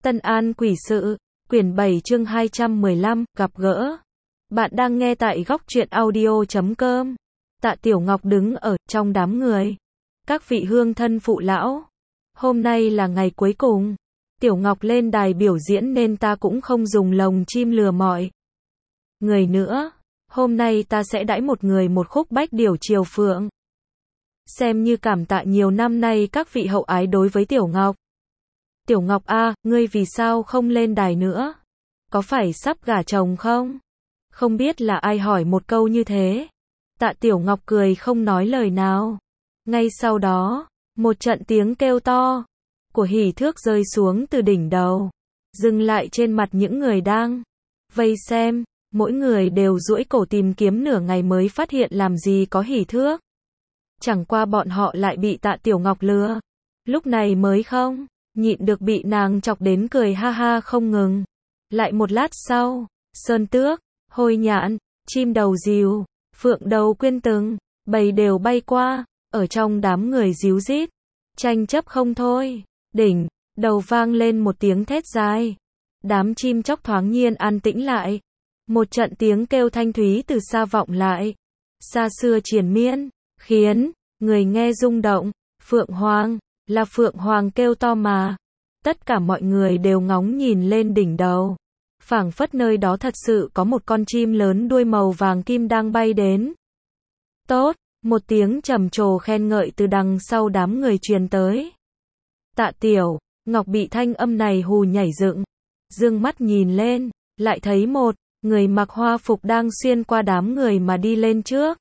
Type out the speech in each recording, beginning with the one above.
Tân An Quỷ Sự, quyển 7 chương 215, gặp gỡ. Bạn đang nghe tại góc truyện audio.com. Tạ Tiểu Ngọc đứng ở trong đám người. Các vị hương thân phụ lão. Hôm nay là ngày cuối cùng. Tiểu Ngọc lên đài biểu diễn nên ta cũng không dùng lồng chim lừa mọi người nữa. Hôm nay ta sẽ đãi một người một khúc Bách Điểu Triều Phượng. Xem như cảm tạ nhiều năm nay các vị hậu ái đối với Tiểu Ngọc. Tiểu Ngọc a, ngươi vì sao không lên đài nữa? Có phải sắp gả chồng không? Không biết là ai hỏi một câu như thế. Tạ Tiểu Ngọc cười không nói lời nào. Ngay sau đó, một trận tiếng kêu to của hỉ thước rơi xuống từ đỉnh đầu, dừng lại trên mặt những người đang vây xem. Mỗi người đều duỗi cổ tìm kiếm nửa ngày mới phát hiện làm gì có hỉ thước. Chẳng qua bọn họ lại bị Tạ Tiểu Ngọc lừa. Lúc này mới không nhịn được bị nàng chọc đến cười ha ha không ngừng. Lại một lát sau, sơn tước, hôi nhạn, chim đầu rìu, phượng đầu quyên từng, bầy đều bay qua, ở trong đám người ríu rít, tranh chấp không thôi. Đỉnh đầu vang lên một tiếng thét dài. Đám chim chóc thoáng nhiên an tĩnh lại. Một trận tiếng kêu thanh thúy từ xa vọng lại, xa xưa triền miên, khiến người nghe rung động. Phượng Hoàng, là Phượng Hoàng kêu to mà. Tất cả mọi người đều ngóng nhìn lên đỉnh đầu. Phảng phất nơi đó thật sự có một con chim lớn đuôi màu vàng kim đang bay đến. Tốt, một tiếng trầm trồ khen ngợi từ đằng sau đám người truyền tới. Tạ Tiểu Ngọc bị thanh âm này hù nhảy dựng, dương mắt nhìn lên, lại thấy một người mặc hoa phục đang xuyên qua đám người mà đi lên trước.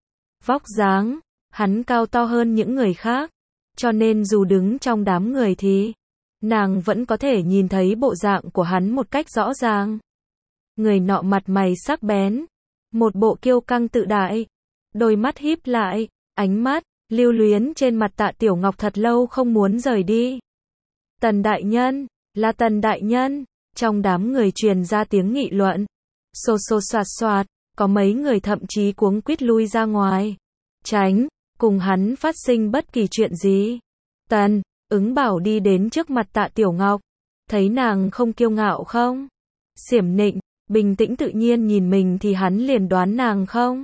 Vóc dáng, hắn cao to hơn những người khác, cho nên dù đứng trong đám người thì nàng vẫn có thể nhìn thấy bộ dạng của hắn một cách rõ ràng. Người nọ mặt mày sắc bén, một bộ kiêu căng tự đại, đôi mắt híp lại, ánh mắt lưu luyến trên mặt Tạ Tiểu Ngọc thật lâu không muốn rời đi. Tần đại nhân, là Tần đại nhân. Trong đám người truyền ra tiếng nghị luận, xô xô xoạt xoạt, có mấy người thậm chí cuống quýt lui ra ngoài, tránh cùng hắn phát sinh bất kỳ chuyện gì. Tần Ứng Bảo đi đến trước mặt Tạ Tiểu Ngọc, thấy nàng không kiêu ngạo không xiểm nịnh, bình tĩnh tự nhiên nhìn mình thì hắn liền đoán nàng không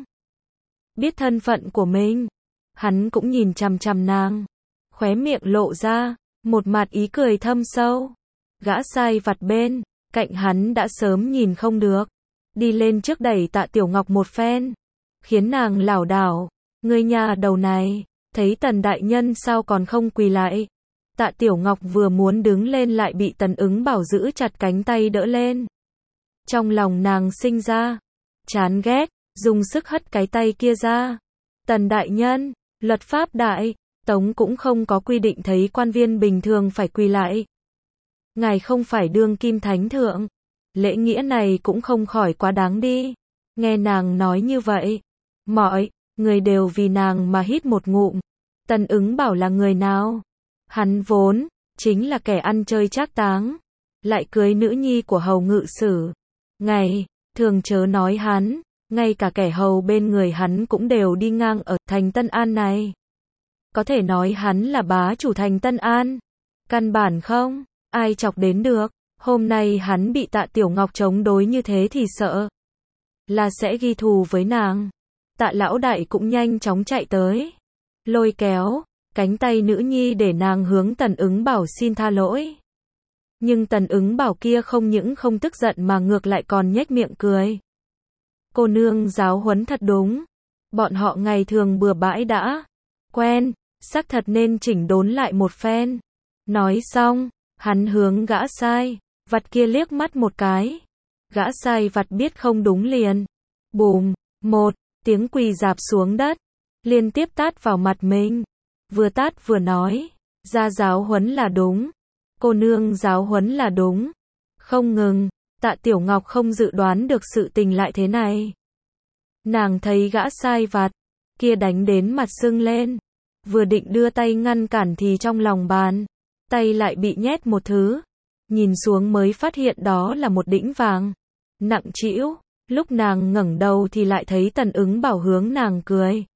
biết thân phận của mình. Hắn cũng nhìn chằm chằm nàng, khóe miệng lộ ra một mặt ý cười thâm sâu. Gã sai vặt bên cạnh hắn đã sớm nhìn không được, đi lên trước đẩy Tạ Tiểu Ngọc một phen, khiến nàng lảo đảo. Người nhà đầu này, thấy Tần đại nhân sao còn không quỳ lại? Tạ Tiểu Ngọc vừa muốn đứng lên lại bị Tần Ứng Bảo giữ chặt cánh tay đỡ lên. Trong lòng nàng sinh ra chán ghét, dùng sức hất cái tay kia ra. Tần đại nhân, luật pháp đại tống cũng không có quy định thấy quan viên bình thường phải quỳ lại. Ngài không phải đương kim thánh thượng, lễ nghĩa này cũng không khỏi quá đáng đi. Nghe nàng nói như vậy, mọi người đều vì nàng mà hít một ngụm. Tần Ứng Bảo là người nào? Hắn vốn chính là kẻ ăn chơi trác táng, lại cưới nữ nhi của hầu ngự sử. Ngày thường chớ nói hắn, ngay cả kẻ hầu bên người hắn cũng đều đi ngang ở thành Tân An này. Có thể nói hắn là bá chủ thành Tân An. Căn bản không ai chọc đến được. Hôm nay hắn bị Tạ Tiểu Ngọc chống đối như thế thì sợ là sẽ ghi thù với nàng. Tạ lão đại cũng nhanh chóng chạy tới, lôi kéo cánh tay nữ nhi để nàng hướng Tần Ứng Bảo xin tha lỗi. Nhưng Tần Ứng Bảo kia không những không tức giận mà ngược lại còn nhếch miệng cười. Cô nương giáo huấn thật đúng. Bọn họ ngày thường bừa bãi đã quen, xác thật nên chỉnh đốn lại một phen. Nói xong, hắn hướng gã sai vặt kia liếc mắt một cái. Gã sai vặt biết không đúng liền bùm một tiếng quỳ rạp xuống đất, liên tiếp tát vào mặt mình. Vừa tát vừa nói, ra giáo huấn là đúng, cô nương giáo huấn là đúng. Không ngừng, Tạ Tiểu Ngọc không dự đoán được sự tình lại thế này. Nàng thấy gã sai vặt kia đánh đến mặt sưng lên, vừa định đưa tay ngăn cản thì trong lòng bàn tay lại bị nhét một thứ. Nhìn xuống mới phát hiện đó là một đĩnh vàng nặng trĩu. Lúc nàng ngẩng đầu thì lại thấy Tần Ứng Bảo hướng nàng cười.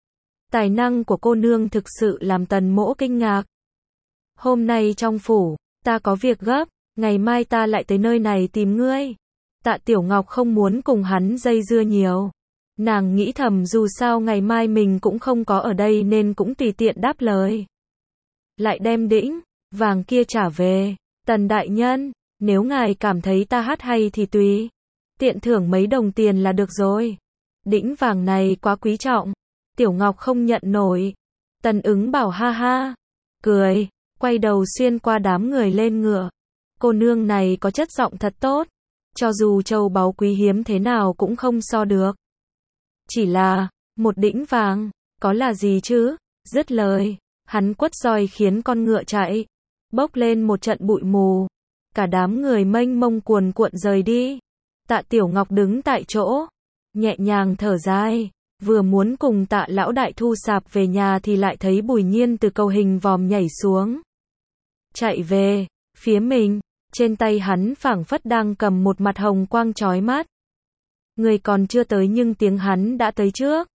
Tài năng của cô nương thực sự làm Tần mỗ kinh ngạc. Hôm nay trong phủ, ta có việc gấp, ngày mai ta lại tới nơi này tìm ngươi. Tạ Tiểu Ngọc không muốn cùng hắn dây dưa nhiều. Nàng nghĩ thầm dù sao ngày mai mình cũng không có ở đây nên cũng tùy tiện đáp lời. Lại đem đĩnh vàng kia trả về. Tần đại nhân, nếu ngài cảm thấy ta hát hay thì tùy tiện thưởng mấy đồng tiền là được rồi. Đĩnh vàng này quá quý trọng. Tiểu Ngọc không nhận nổi. Tần Ứng bảo ha ha, cười, quay đầu xuyên qua đám người lên ngựa. Cô nương này có chất giọng thật tốt. Cho dù châu báu quý hiếm thế nào cũng không so được. Chỉ là, một đĩnh vàng, có là gì chứ? Dứt lời, hắn quất roi khiến con ngựa chạy. Bốc lên một trận bụi mù. Cả đám người mênh mông cuồn cuộn rời đi. Tạ Tiểu Ngọc đứng tại chỗ, nhẹ nhàng thở dài. Vừa muốn cùng Tạ lão đại thu sạp về nhà thì lại thấy Bùi Nhiên từ cầu hình vòm nhảy xuống. Chạy về, phía mình, trên tay hắn phảng phất đang cầm một mặt hồng quang chói mắt. Người còn chưa tới nhưng tiếng hắn đã tới trước.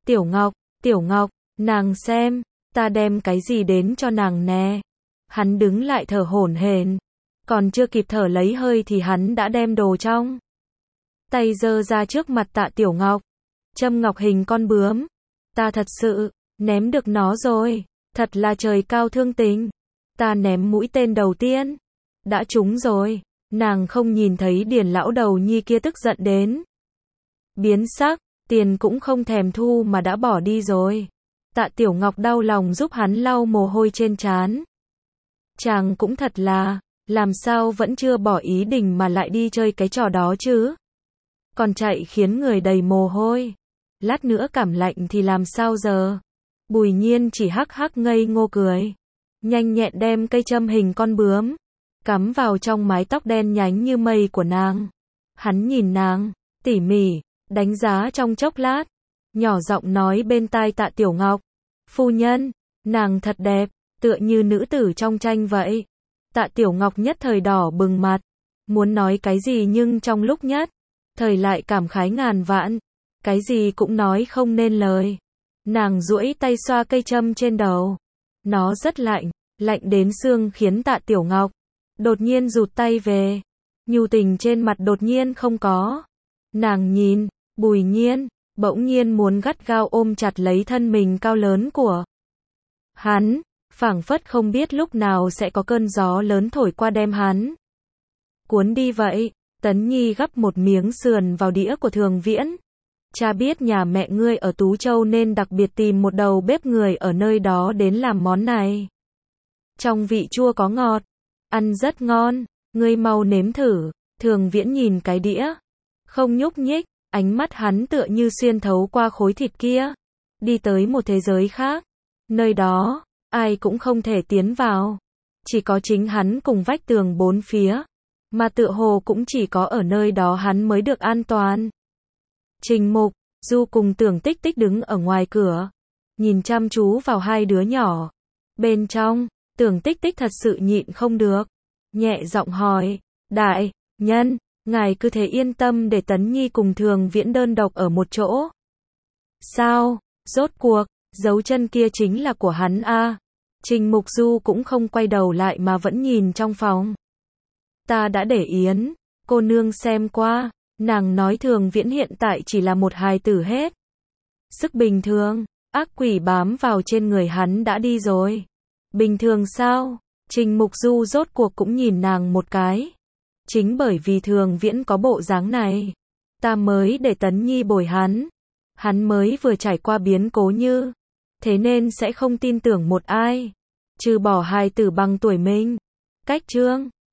Tiểu Ngọc, nàng xem, ta đem cái gì đến cho nàng nè. Hắn đứng lại thở hổn hển. Còn chưa kịp thở lấy hơi thì hắn đã đem đồ trong tay giơ ra trước mặt Tạ Tiểu Ngọc. Châm ngọc hình con bướm. Ta thật sự ném được nó rồi. Thật là trời cao thương tình. Ta ném mũi tên đầu tiên. Đã trúng rồi. Nàng không nhìn thấy Điền lão đầu nhi kia tức giận đến biến sắc, tiền cũng không thèm thu mà đã bỏ đi rồi. Tạ Tiểu Ngọc đau lòng giúp hắn lau mồ hôi trên trán. Chàng cũng thật là, làm sao vẫn chưa bỏ ý định mà lại đi chơi cái trò đó chứ? Còn chạy khiến người đầy mồ hôi. Lát nữa cảm lạnh thì làm sao giờ? Bùi Nhiên chỉ hắc hắc ngây ngô cười. Nhanh nhẹn đem cây châm hình con bướm cắm vào trong mái tóc đen nhánh như mây của nàng. Hắn nhìn nàng, tỉ mỉ, đánh giá trong chốc lát, nhỏ giọng nói bên tai Tạ Tiểu Ngọc. Phu nhân, nàng thật đẹp, tựa như nữ tử trong tranh vậy. Tạ Tiểu Ngọc nhất thời đỏ bừng mặt, muốn nói cái gì nhưng trong lúc nhất thời lại cảm khái ngàn vạn, cái gì cũng nói không nên lời. Nàng duỗi tay xoa cây châm trên đầu. Nó rất lạnh, lạnh đến xương khiến Tạ Tiểu Ngọc đột nhiên rụt tay về. Nhu tình trên mặt đột nhiên không có. Nàng nhìn Bùi Nhiên, bỗng nhiên muốn gắt gao ôm chặt lấy thân mình cao lớn của hắn, phảng phất không biết lúc nào sẽ có cơn gió lớn thổi qua đem hắn cuốn đi vậy. Tấn Nhi gắp một miếng sườn vào đĩa của Thường Viễn. Cha biết nhà mẹ ngươi ở Tú Châu nên đặc biệt tìm một đầu bếp người ở nơi đó đến làm món này. Trong vị chua có ngọt, ăn rất ngon, ngươi mau nếm thử. Thường Viễn nhìn cái đĩa, không nhúc nhích, ánh mắt hắn tựa như xuyên thấu qua khối thịt kia, đi tới một thế giới khác. Nơi đó, ai cũng không thể tiến vào, chỉ có chính hắn cùng vách tường bốn phía, mà tựa hồ cũng chỉ có ở nơi đó hắn mới được an toàn. Trình Mục, Du cùng Tưởng Tích Tích đứng ở ngoài cửa, nhìn chăm chú vào hai đứa nhỏ. Bên trong, Tưởng Tích Tích thật sự nhịn không được, nhẹ giọng hỏi, đại nhân, ngài cứ thế yên tâm để Tấn Nhi cùng Thường Viễn đơn độc ở một chỗ. Sao, rốt cuộc, dấu chân kia chính là của hắn a? Trình Mục Du cũng không quay đầu lại mà vẫn nhìn trong phòng. Ta đã để Yến cô nương xem qua, nàng nói Thường Viễn hiện tại chỉ là một hài tử hết sức bình thường, ác quỷ bám vào trên người hắn đã đi rồi. Bình thường sao? Trình Mục Du rốt cuộc cũng nhìn nàng một cái. Chính bởi vì Thường Viễn có bộ dáng này, ta mới để Tấn Nhi bồi hắn. Hắn mới vừa trải qua biến cố như thế nên sẽ không tin tưởng một ai, trừ bỏ hài tử bằng tuổi mình. Cách chương